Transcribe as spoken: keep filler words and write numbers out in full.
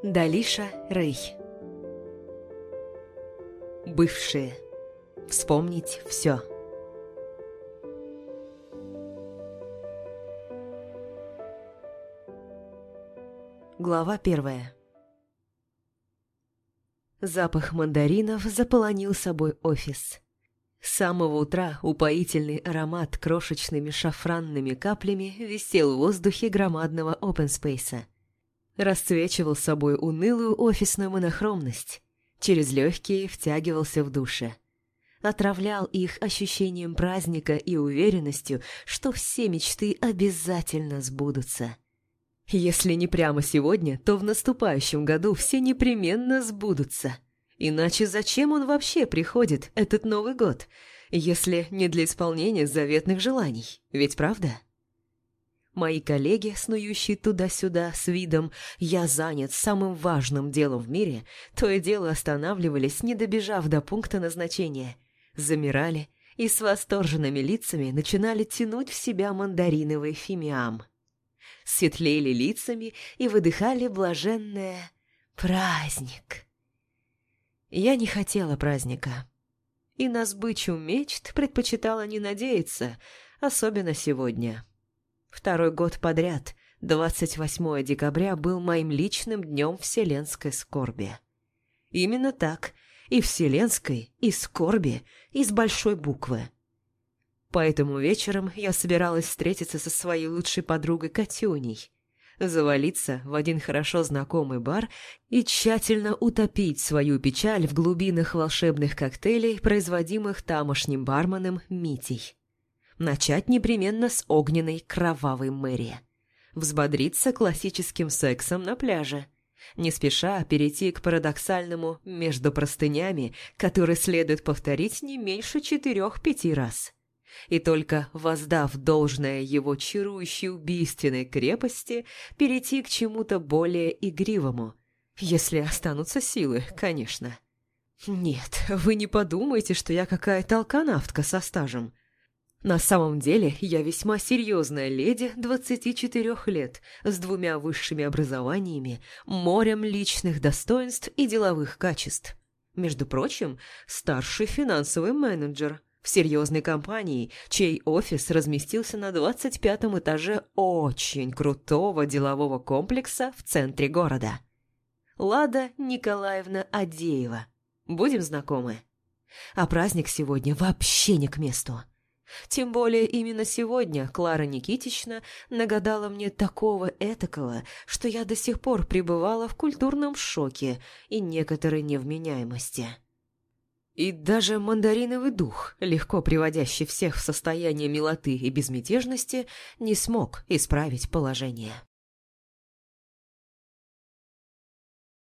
Далиша Рэй. Бывшие. Вспомнить все. Глава первая. Запах мандаринов заполонил собой офис. С самого утра упоительный аромат крошечными шафранными каплями висел в воздухе громадного опенспейса. Расцвечивал собой унылую офисную монохромность. Через легкие втягивался в душе. Отравлял их ощущением праздника и уверенностью, что все мечты обязательно сбудутся. Если не прямо сегодня, то в наступающем году все непременно сбудутся. Иначе зачем он вообще приходит, этот Новый год, если не для исполнения заветных желаний? Ведь правда? Мои коллеги, снующие туда-сюда с видом «я занят самым важным делом в мире», то и дело останавливались, не добежав до пункта назначения, замирали и с восторженными лицами начинали тянуть в себя мандариновый фимиам. Светлели лицами и выдыхали блаженное «праздник». Я не хотела праздника. И на сбычу мечт предпочитала не надеяться, особенно сегодня. Второй год подряд, двадцать восьмое декабря, был моим личным днем вселенской скорби. Именно так, и вселенской, и скорби, и с большой буквы. Поэтому вечером я собиралась встретиться со своей лучшей подругой Катюней, завалиться в один хорошо знакомый бар и тщательно утопить свою печаль в глубинах волшебных коктейлей, производимых тамошним барменом Митей. Начать непременно с огненной кровавой Мэри. Взбодриться классическим сексом на пляже. Не спеша перейти к парадоксальному «между простынями», который следует повторить не меньше четырех-пяти раз. И только воздав должное его чарующей убийственной крепости, перейти к чему-то более игривому. Если останутся силы, конечно. Нет, вы не подумайте, что я какая-то алканавтка со стажем. На самом деле я весьма серьезная леди двадцати четырёх лет, с двумя высшими образованиями, морем личных достоинств и деловых качеств. Между прочим, старший финансовый менеджер в серьезной компании, чей офис разместился на двадцать пятом этаже очень крутого делового комплекса в центре города. Лада Николаевна Адеева. Будем знакомы? А праздник сегодня вообще не к месту. Тем более именно сегодня Клара Никитична нагадала мне такого-этакого, что я до сих пор пребывала в культурном шоке и некоторой невменяемости. И даже мандариновый дух, легко приводящий всех в состояние милоты и безмятежности, не смог исправить положение.